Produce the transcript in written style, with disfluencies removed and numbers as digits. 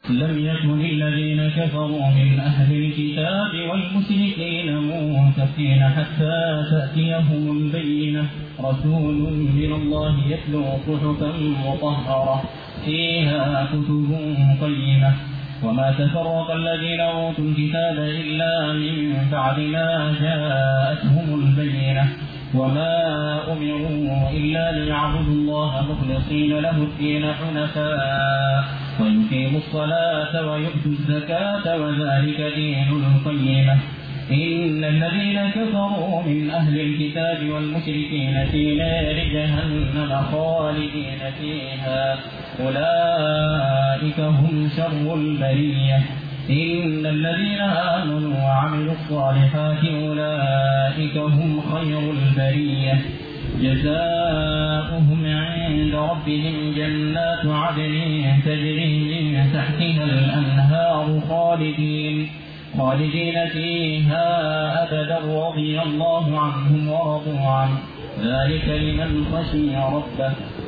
لم يكن الذين كفروا من أهل الكتاب والمشركين منفكين حتى تأتيهم البينة رسول من الله يتلو صحفا مطهرة فيها كتب قيمة وما تفرق الذين أوتوا الكتاب إلا من بعد ما جاءتهم البينة وما أمروا إلا ليعبدوا الله مخلصين له الدين حنفاء ويقيموا الصلاة ويؤتوا الزكاة وذلك دين القيمة إن الذين كفروا من أهل الكتاب والمشركين في نار جهنم خالدين فيها أولئك هم شر البرية إن الذين آمنوا وعملوا الصالحات أولئك هم خير البرية جزاؤهم عند ربهم جنات عدن تجري من تحتها الأنهار خالدين فيها أبدا رضي الله عنهم ورضوا عنه ذلك لمن خشي ربه